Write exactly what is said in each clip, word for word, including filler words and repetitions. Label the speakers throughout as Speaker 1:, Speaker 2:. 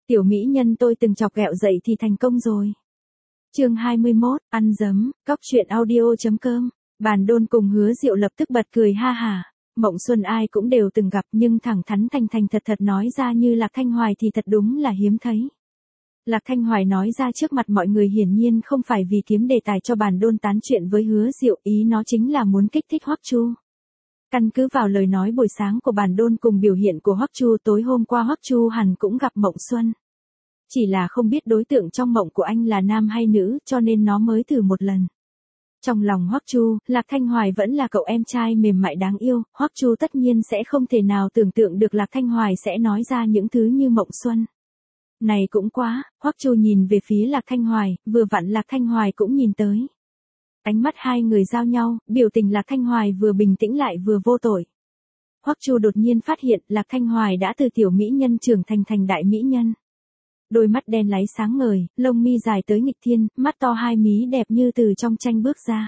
Speaker 1: Tiểu mỹ nhân tôi từng chọc ghẹo dậy thì thành công rồi. Chương hai mươi mốt, ăn dấm, cóc truyện audio.com. Bàn Đôn cùng Hứa Diệu lập tức bật cười ha hả. Mộng Xuân ai cũng đều từng gặp nhưng thẳng thắn thành thành thật thật nói ra như Lạc Thanh Hoài thì thật đúng là hiếm thấy. Lạc Thanh Hoài nói ra trước mặt mọi người hiển nhiên không phải vì kiếm đề tài cho Bàn Đôn tán chuyện với Hứa Diệu, ý nó chính là muốn kích thích Hoắc Chu. Căn cứ vào lời nói buổi sáng của Bàn Đôn cùng biểu hiện của Hoắc Chu tối hôm qua, Hoắc Chu hẳn cũng gặp Mộng Xuân. Chỉ là không biết đối tượng trong mộng của anh là nam hay nữ cho nên nó mới thử một lần. Trong lòng Hoắc Chu, Lạc Thanh Hoài vẫn là cậu em trai mềm mại đáng yêu, Hoắc Chu tất nhiên sẽ không thể nào tưởng tượng được Lạc Thanh Hoài sẽ nói ra những thứ như Mộng Xuân. Này cũng quá, Hoắc Chu nhìn về phía Lạc Thanh Hoài, vừa vặn Lạc Thanh Hoài cũng nhìn tới. Ánh mắt hai người giao nhau, biểu tình Lạc Thanh Hoài vừa bình tĩnh lại vừa vô tội. Hoắc Chu đột nhiên phát hiện Lạc Thanh Hoài đã từ tiểu mỹ nhân trưởng thành thành đại mỹ nhân. Đôi mắt đen láy sáng ngời, lông mi dài tới nghịch thiên, mắt to hai mí đẹp như từ trong tranh bước ra.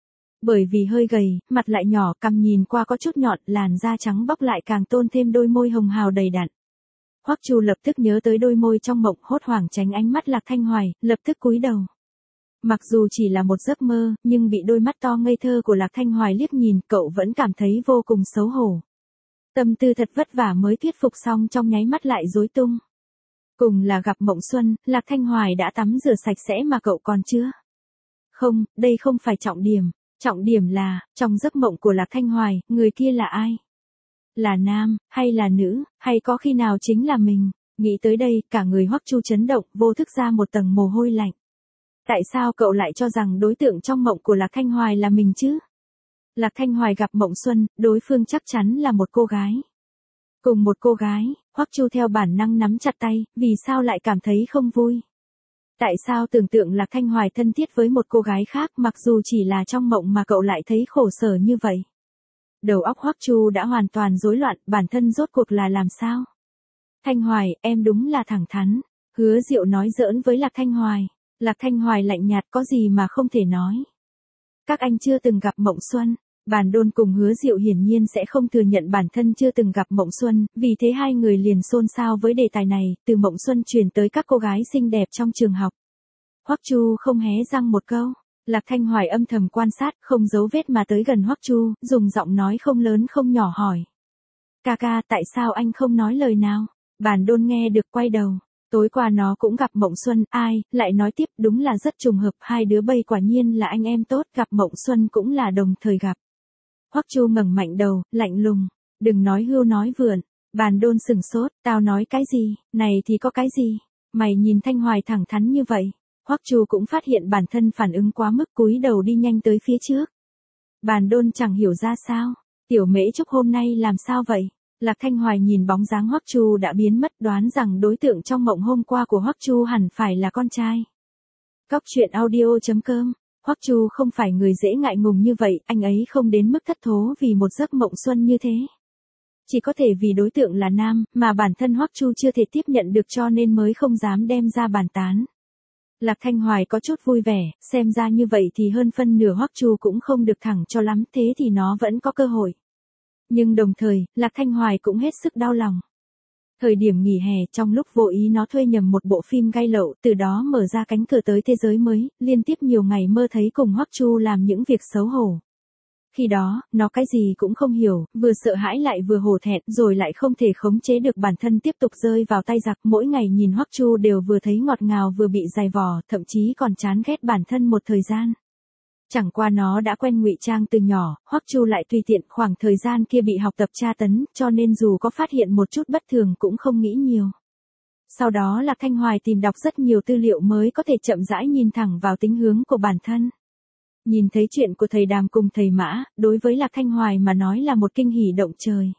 Speaker 1: Bởi vì hơi gầy, mặt lại nhỏ, cằm nhìn qua có chút nhọn, làn da trắng bóc lại càng tôn thêm đôi môi hồng hào đầy đặn. Hoắc Chu lập tức nhớ tới đôi môi trong mộng, hốt hoảng tránh ánh mắt Lạc Thanh Hoài, lập tức cúi đầu. Mặc dù chỉ là một giấc mơ, nhưng bị đôi mắt to ngây thơ của Lạc Thanh Hoài liếc nhìn, cậu vẫn cảm thấy vô cùng xấu hổ. Tâm tư thật vất vả mới thuyết phục xong trong nháy mắt lại rối tung. Cùng là gặp Mộng Xuân, Lạc Thanh Hoài đã tắm rửa sạch sẽ mà cậu còn chưa. Không, đây không phải trọng điểm, trọng điểm là, trong giấc mộng của Lạc Thanh Hoài, người kia là ai? Là nam, hay là nữ, hay có khi nào chính là mình? Nghĩ tới đây, cả người Hoắc Chu chấn động, vô thức ra một tầng mồ hôi lạnh. Tại sao cậu lại cho rằng đối tượng trong mộng của Lạc Thanh Hoài là mình chứ? Lạc Thanh Hoài gặp Mộng Xuân, đối phương chắc chắn là một cô gái. Cùng một cô gái, Hoắc Chu theo bản năng nắm chặt tay, vì sao lại cảm thấy không vui? Tại sao tưởng tượng Lạc Thanh Hoài thân thiết với một cô gái khác mặc dù chỉ là trong mộng mà cậu lại thấy khổ sở như vậy? Đầu óc Hoắc Chu đã hoàn toàn rối loạn, bản thân rốt cuộc là làm sao? Thanh Hoài, em đúng là thẳng thắn. Hứa Diệu nói giỡn với Lạc Thanh Hoài. Lạc Thanh Hoài lạnh nhạt, có gì mà không thể nói. Các anh chưa từng gặp Mộng Xuân. Bàn Đôn cùng Hứa Diệu hiển nhiên sẽ không thừa nhận bản thân chưa từng gặp Mộng Xuân, vì thế hai người liền xôn xao với đề tài này, từ Mộng Xuân truyền tới các cô gái xinh đẹp trong trường học. Hoắc Chu không hé răng một câu. Lạc Thanh Hoài âm thầm quan sát, không giấu vết mà tới gần Hoắc Chu, dùng giọng nói không lớn không nhỏ hỏi. Ca ca, tại sao anh không nói lời nào? Bàn Đôn nghe được quay đầu. Tối qua nó cũng gặp Mộng Xuân, ai, lại nói tiếp, đúng là rất trùng hợp, hai đứa bây quả nhiên là anh em tốt, gặp Mộng Xuân cũng là đồng thời gặp. Hoắc Chu ngẩng mạnh đầu, lạnh lùng, đừng nói hưu nói vượn. Bàn Đôn sừng sốt, tao nói cái gì, này thì có cái gì, mày nhìn Thanh Hoài thẳng thắn như vậy. Hoắc Chu cũng phát hiện bản thân phản ứng quá mức, cúi đầu đi nhanh tới phía trước. Bàn Đôn chẳng hiểu ra sao, tiểu Mễ Trúc hôm nay làm sao vậy? Lạc Thanh Hoài nhìn bóng dáng Hoắc Chu đã biến mất, đoán rằng đối tượng trong mộng hôm qua của Hoắc Chu hẳn phải là con trai. Cóc truyện audio.com. Hoắc Chu không phải người dễ ngại ngùng như vậy, anh ấy không đến mức thất thố vì một giấc mộng xuân như thế. Chỉ có thể vì đối tượng là nam, mà bản thân Hoắc Chu chưa thể tiếp nhận được cho nên mới không dám đem ra bàn tán. Lạc Thanh Hoài có chút vui vẻ, xem ra như vậy thì hơn phân nửa Hoắc Chu cũng không được thẳng cho lắm, thế thì nó vẫn có cơ hội. Nhưng đồng thời, Lạc Thanh Hoài cũng hết sức đau lòng. Thời điểm nghỉ hè, trong lúc vô ý nó thuê nhầm một bộ phim gay lậu, từ đó mở ra cánh cửa tới thế giới mới, liên tiếp nhiều ngày mơ thấy cùng Hoắc Chu làm những việc xấu hổ. Khi đó, nó cái gì cũng không hiểu, vừa sợ hãi lại vừa hổ thẹn, rồi lại không thể khống chế được bản thân tiếp tục rơi vào tay giặc, mỗi ngày nhìn Hoắc Chu đều vừa thấy ngọt ngào vừa bị dày vò, thậm chí còn chán ghét bản thân một thời gian. Chẳng qua nó đã quen ngụy trang từ nhỏ, Hoắc Chu lại tùy tiện, khoảng thời gian kia bị học tập tra tấn, cho nên dù có phát hiện một chút bất thường cũng không nghĩ nhiều. Sau đó Lạc Thanh Hoài tìm đọc rất nhiều tư liệu mới có thể chậm rãi nhìn thẳng vào tính hướng của bản thân. Nhìn thấy chuyện của thầy Đàm cùng thầy Mã, đối với Lạc Thanh Hoài mà nói là một kinh hỉ động trời.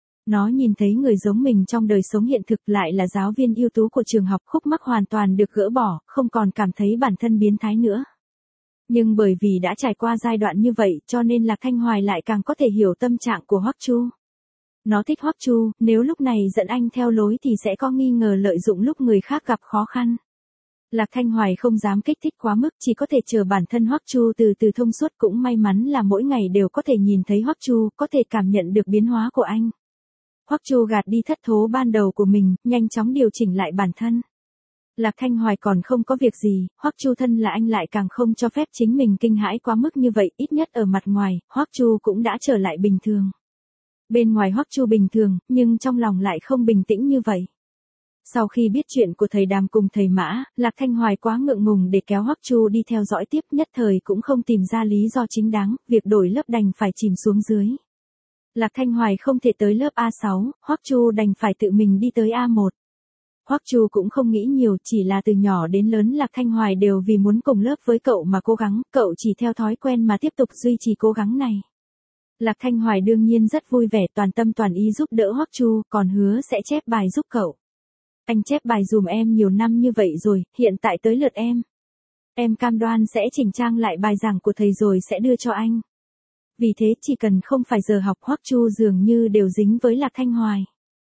Speaker 1: Nó nhìn thấy người giống mình trong đời sống hiện thực lại là giáo viên ưu tú của trường học, khúc mắc hoàn toàn được gỡ bỏ, không còn cảm thấy bản thân biến thái nữa. Nhưng bởi vì đã trải qua giai đoạn như vậy cho nên Lạc Thanh Hoài lại càng có thể hiểu tâm trạng của Hoắc Chu. Nó thích Hoắc Chu, nếu lúc này dẫn anh theo lối thì sẽ có nghi ngờ lợi dụng lúc người khác gặp khó khăn. Lạc Thanh Hoài không dám kích thích quá mức, chỉ có thể chờ bản thân Hoắc Chu từ từ thông suốt, cũng may mắn là mỗi ngày đều có thể nhìn thấy Hoắc Chu, có thể cảm nhận được biến hóa của anh. Hoắc Chu gạt đi thất thố ban đầu của mình, nhanh chóng điều chỉnh lại bản thân. Lạc Thanh Hoài còn không có việc gì, Hoắc Chu thân là anh lại càng không cho phép chính mình kinh hãi quá mức như vậy, ít nhất ở mặt ngoài, Hoắc Chu cũng đã trở lại bình thường. Bên ngoài Hoắc Chu bình thường, nhưng trong lòng lại không bình tĩnh như vậy. Sau khi biết chuyện của thầy Đàm cùng thầy Mã, Lạc Thanh Hoài quá ngượng ngùng để kéo Hoắc Chu đi theo dõi tiếp, nhất thời cũng không tìm ra lý do chính đáng, việc đổi lớp đành phải chìm xuống dưới. Lạc Thanh Hoài không thể tới lớp A sáu, Hoắc Chu đành phải tự mình đi tới A một. Hoắc Chu cũng không nghĩ nhiều, chỉ là từ nhỏ đến lớn Lạc Thanh Hoài đều vì muốn cùng lớp với cậu mà cố gắng, cậu chỉ theo thói quen mà tiếp tục duy trì cố gắng này. Lạc Thanh Hoài đương nhiên rất vui vẻ, toàn tâm toàn ý giúp đỡ Hoắc Chu, còn hứa sẽ chép bài giúp cậu. Anh chép bài dùm em nhiều năm như vậy rồi, hiện tại tới lượt em. Em cam đoan sẽ chỉnh trang lại bài giảng của thầy rồi sẽ đưa cho anh. Vì thế chỉ cần không phải giờ học, Hoắc Chu dường như đều dính với Lạc Thanh Hoài.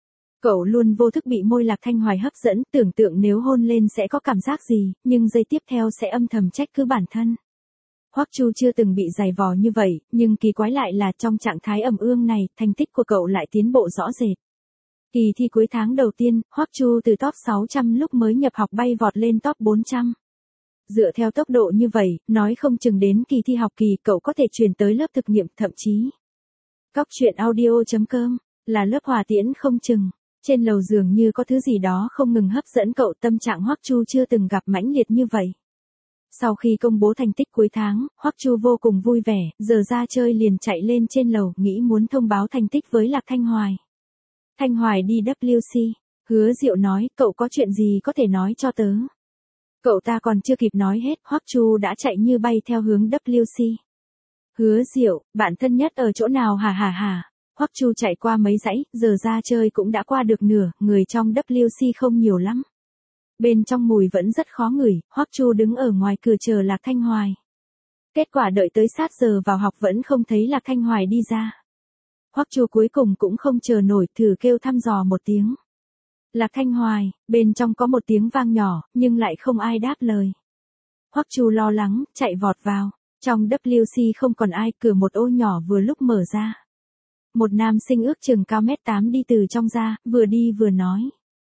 Speaker 1: Cậu luôn vô thức bị môi Lạc Thanh Hoài hấp dẫn, tưởng tượng nếu hôn lên sẽ có cảm giác gì, nhưng giây tiếp theo sẽ âm thầm trách cứ bản thân. Hoắc Chu chưa từng bị giày vò như vậy, nhưng kỳ quái lại là trong trạng thái ẩm ương này, thành tích của cậu lại tiến bộ rõ rệt. Kỳ thi cuối tháng đầu tiên, Hoắc Chu từ top sáu trăm lúc mới nhập học bay vọt lên top bốn trăm. Dựa theo tốc độ như vậy, nói không chừng đến kỳ thi học kỳ cậu có thể chuyển tới lớp thực nghiệm, thậm chí. Cóc truyện audio chấm com là lớp hòa tiễn không chừng. Trên lầu dường như có thứ gì đó không ngừng hấp dẫn cậu, tâm trạng Hoắc Chu chưa từng gặp mãnh liệt như vậy. Sau khi công bố thành tích cuối tháng, Hoắc Chu vô cùng vui vẻ, giờ ra chơi liền chạy lên trên lầu, nghĩ muốn thông báo thành tích với Lạc Thanh Hoài. Thanh Hoài đi W C, Hứa Diệu nói, cậu có chuyện gì có thể nói cho tớ. Cậu ta còn chưa kịp nói hết, Hoắc Chu đã chạy như bay theo hướng W C. Hứa Diệu, bạn thân nhất ở chỗ nào hả hả hả? Hoắc Chu chạy qua mấy dãy, giờ ra chơi cũng đã qua được nửa, người trong W C không nhiều lắm. Bên trong mùi vẫn rất khó ngửi, Hoắc Chu đứng ở ngoài cửa chờ Lạc Thanh Hoài. Kết quả đợi tới sát giờ vào học vẫn không thấy Lạc Thanh Hoài đi ra. Hoắc Chu cuối cùng cũng không chờ nổi, thử kêu thăm dò một tiếng. Lạc Thanh Hoài, bên trong có một tiếng vang nhỏ, nhưng lại không ai đáp lời. Hoắc Chu lo lắng, chạy vọt vào. Trong W C không còn ai, cửa một ô nhỏ vừa lúc mở ra. Một nam sinh ước chừng cao mét tám đi từ trong ra, vừa đi vừa nói.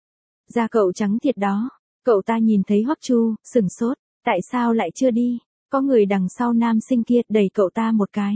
Speaker 1: Da cậu trắng thiệt đó. Cậu ta nhìn thấy Hoắc Chu, sửng sốt, tại sao lại chưa đi? Có người đằng sau nam sinh kia đẩy cậu ta một cái.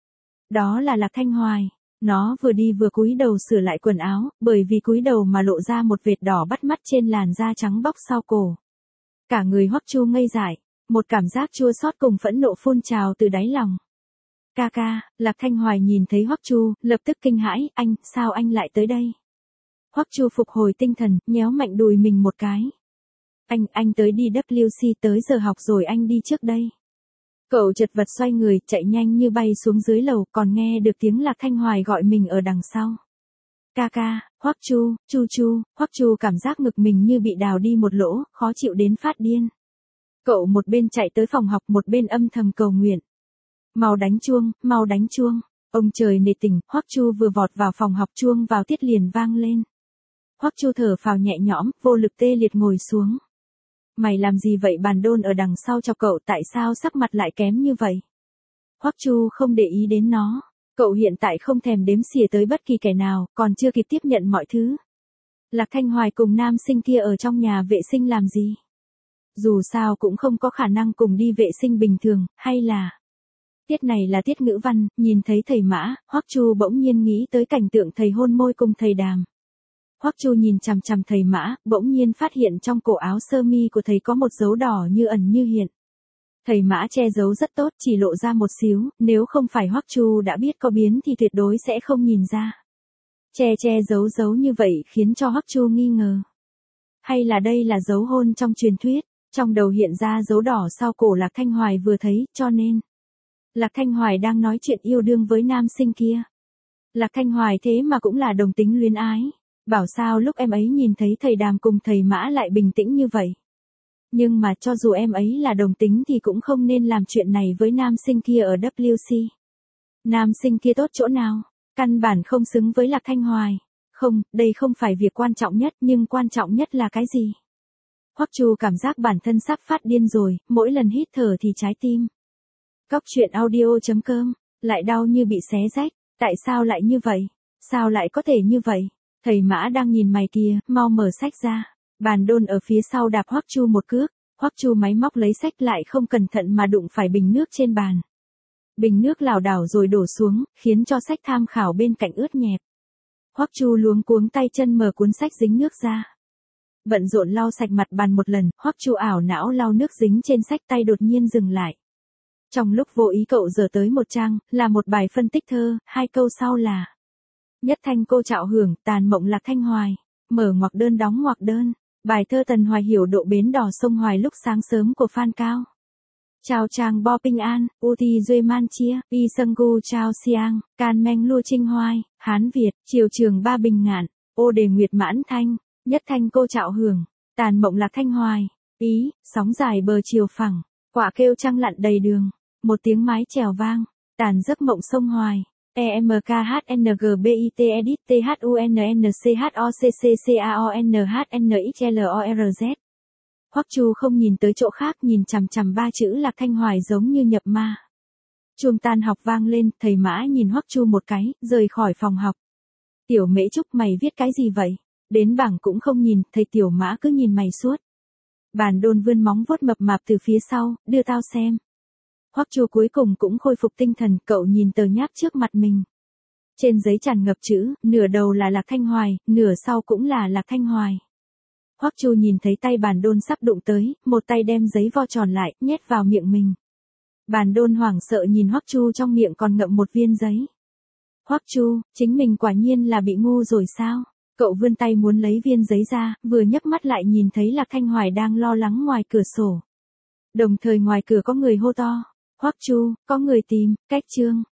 Speaker 1: Đó là Lạc Thanh Hoài. Nó vừa đi vừa cúi đầu sửa lại quần áo, bởi vì cúi đầu mà lộ ra một vệt đỏ bắt mắt trên làn da trắng bóc sau cổ. Cả người Hoắc Chu ngây dại, một cảm giác chua xót cùng phẫn nộ phun trào từ đáy lòng. Ca ca, Lạc Thanh Hoài nhìn thấy Hoắc Chu, lập tức kinh hãi, anh, sao anh lại tới đây? Hoắc Chu phục hồi tinh thần, nhéo mạnh đùi mình một cái. Anh, anh tới đi W C, tới giờ học rồi anh đi trước đây. Cậu chật vật xoay người, chạy nhanh như bay xuống dưới lầu, còn nghe được tiếng Lạc Thanh Hoài gọi mình ở đằng sau. Ca ca, Hoắc Chu, Chu Chu, Hoắc Chu cảm giác ngực mình như bị đào đi một lỗ, khó chịu đến phát điên. Cậu một bên chạy tới phòng học, một bên âm thầm cầu nguyện. Mau đánh chuông, mau đánh chuông. Ông trời nể tình, Hoắc Chu vừa vọt vào phòng học, chuông vào tiết liền vang lên. Hoắc Chu thở phào nhẹ nhõm, vô lực tê liệt ngồi xuống. Mày làm gì vậy? Bàn đôn ở đằng sau cho cậu, tại sao sắc mặt lại kém như vậy? Hoắc Chu không để ý đến nó. Cậu hiện tại không thèm đếm xỉa tới bất kỳ kẻ nào, còn chưa kịp tiếp nhận mọi thứ. Lạc Thanh Hoài cùng nam sinh kia ở trong nhà vệ sinh làm gì? Dù sao cũng không có khả năng cùng đi vệ sinh bình thường, hay là... Tiết này là tiết ngữ văn, nhìn thấy thầy Mã, Hoắc Chu bỗng nhiên nghĩ tới cảnh tượng thầy hôn môi cùng thầy Đàm. Hoắc Chu nhìn chằm chằm thầy Mã, bỗng nhiên phát hiện trong cổ áo sơ mi của thầy có một dấu đỏ như ẩn như hiện. Thầy Mã che giấu rất tốt, chỉ lộ ra một xíu, nếu không phải Hoắc Chu đã biết có biến thì tuyệt đối sẽ không nhìn ra. Che che giấu giấu như vậy khiến cho Hoắc Chu nghi ngờ. Hay là đây là dấu hôn trong truyền thuyết, trong đầu hiện ra dấu đỏ sau cổ Lạc Thanh Hoài vừa thấy, cho nên... Lạc Thanh Hoài đang nói chuyện yêu đương với nam sinh kia. Lạc Thanh Hoài thế mà cũng là đồng tính luyến ái. Bảo sao lúc em ấy nhìn thấy thầy Đàm cùng thầy Mã lại bình tĩnh như vậy. Nhưng mà cho dù em ấy là đồng tính thì cũng không nên làm chuyện này với nam sinh kia ở W C. Nam sinh kia tốt chỗ nào? Căn bản không xứng với Lạc Thanh Hoài. Không, đây không phải việc quan trọng nhất, nhưng quan trọng nhất là cái gì? Hoắc Chu cảm giác bản thân sắp phát điên rồi, mỗi lần hít thở thì trái tim. Cóc truyện audio chấm com, lại đau như bị xé rách, tại sao lại như vậy? Sao lại có thể như vậy? Thầy Mã đang nhìn mày kìa, mau mở sách ra. Bàn Đôn ở phía sau đạp Hoắc Chu một cước, Hoắc Chu máy móc lấy sách lại không cẩn thận mà đụng phải bình nước trên bàn. Bình nước lảo đảo rồi đổ xuống, khiến cho sách tham khảo bên cạnh ướt nhẹp. Hoắc Chu luống cuống tay chân mở cuốn sách dính nước ra. Bận rộn lau sạch mặt bàn một lần, Hoắc Chu ảo não lau nước dính trên sách, tay đột nhiên dừng lại. Trong lúc vô ý cậu giở tới một trang, là một bài phân tích thơ, hai câu sau là: Nhất thanh cô trạo hưởng, tàn mộng lạc thanh hoài. Mở ngoặc đơn đóng ngoặc đơn. Bài thơ Tần Hoài hiểu độ bến đò sông Hoài lúc sáng sớm của Phan Cao. Chào chàng Bo Pinh An, U Thi Duy Man Chia, Y Sâng Gu Chào Siang, Can Meng Lua Trinh Hoai, Hán Việt, Triều Trường Ba Bình Ngạn, Ô Đề Nguyệt Mãn Thanh, Nhất thanh cô trạo hưởng, tàn mộng lạc thanh hoài. Ý, sóng dài bờ chiều phẳng, quả kêu trăng lặn đầy đường, một tiếng mái chèo vang, tàn giấc mộng sông Hoài. E M K H N G B I T edit T H U N N C H O C C C A O N H N X L O R Z. Hoắc Chu không nhìn tới chỗ khác, nhìn chằm chằm ba chữ Lạc Thanh Hoài giống như nhập ma. Chuông tan học vang lên, thầy Mã nhìn Hoắc Chu một cái, rời khỏi phòng học. Tiểu Mễ Trúc, mày viết cái gì vậy? Đến bảng cũng không nhìn, thầy Tiểu Mã cứ nhìn mày suốt. Bàn Đôn vươn móng vuốt mập mạp từ phía sau, đưa tao xem. Hoắc Chu cuối cùng cũng khôi phục tinh thần, cậu nhìn tờ nháp trước mặt mình. Trên giấy tràn ngập chữ, nửa đầu là Lạc Thanh Hoài, nửa sau cũng là Lạc Thanh Hoài. Hoắc Chu nhìn thấy tay Bàn Đôn sắp đụng tới, một tay đem giấy vo tròn lại, nhét vào miệng mình. Bàn Đôn hoảng sợ nhìn Hoắc Chu, trong miệng còn ngậm một viên giấy. Hoắc Chu, chính mình quả nhiên là bị ngu rồi sao? Cậu vươn tay muốn lấy viên giấy ra, vừa nhấc mắt lại nhìn thấy Lạc Thanh Hoài đang lo lắng ngoài cửa sổ. Đồng thời ngoài cửa có người hô to: Hoắc Chu, có người tìm, cách Trương.